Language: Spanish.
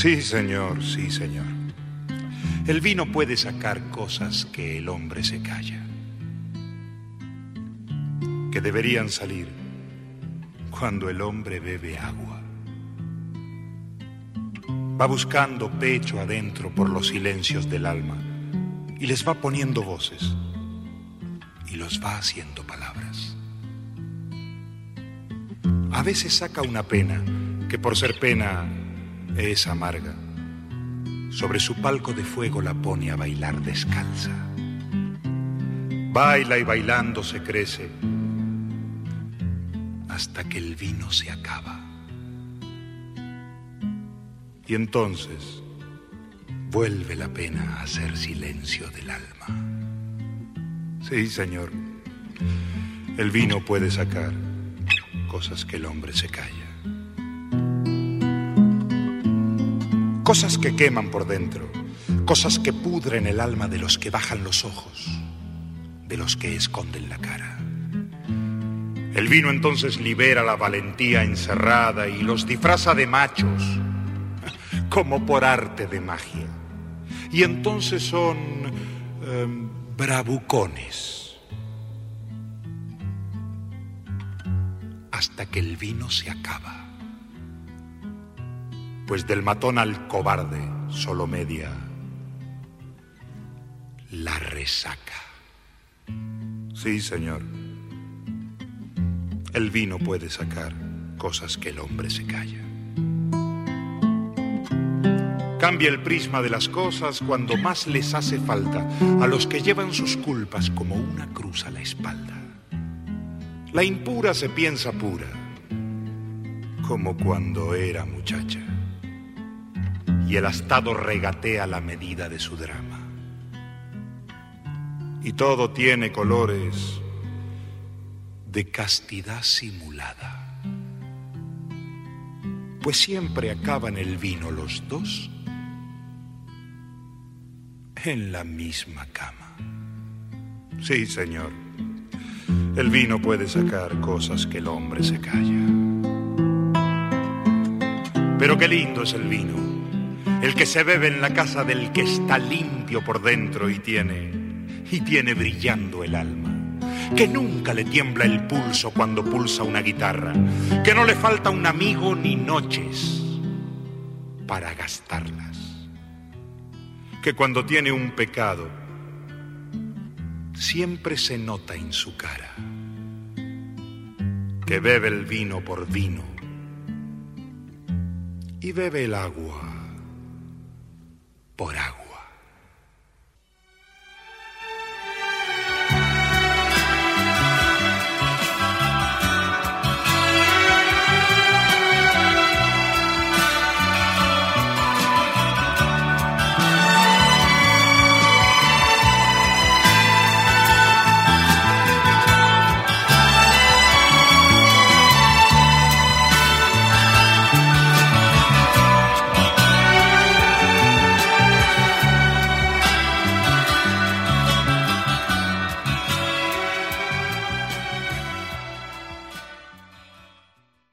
Sí, señor, sí, señor. El vino puede sacar cosas que el hombre se calla, que deberían salir cuando el hombre bebe agua. Va buscando pecho adentro por los silencios del alma y les va poniendo voces y los va haciendo palabras. A veces saca una pena que por ser pena es amarga. Sobre su palco de fuego la pone a bailar descalza. Baila y bailando se crece hasta que el vino se acaba. Y entonces vuelve la pena a hacer silencio del alma. Sí, señor, el vino puede sacar cosas que el hombre se calla. Cosas que queman por dentro, cosas que pudren el alma de los que bajan los ojos, de los que esconden la cara. El vino entonces libera la valentía encerrada y los disfraza de machos, como por arte de magia. Y entonces son bravucones, hasta que el vino se acaba. Pues del matón al cobarde solo media la resaca. Sí, señor, el vino puede sacar cosas que el hombre se calla. Cambia el prisma de las cosas cuando más les hace falta a los que llevan sus culpas como una cruz a la espalda. La impura se piensa pura, como cuando era muchacha. Y el astado regatea la medida de su drama. Y todo tiene colores de castidad simulada. Pues siempre acaban el vino los dos en la misma cama. Sí, señor, el vino puede sacar cosas que el hombre se calla. Pero qué lindo es el vino, el que se bebe en la casa del que está limpio por dentro y tiene brillando el alma, que nunca le tiembla el pulso cuando pulsa una guitarra, que no le falta un amigo ni noches para gastarlas, que cuando tiene un pecado siempre se nota en su cara, que bebe el vino por vino y bebe el agua por agua.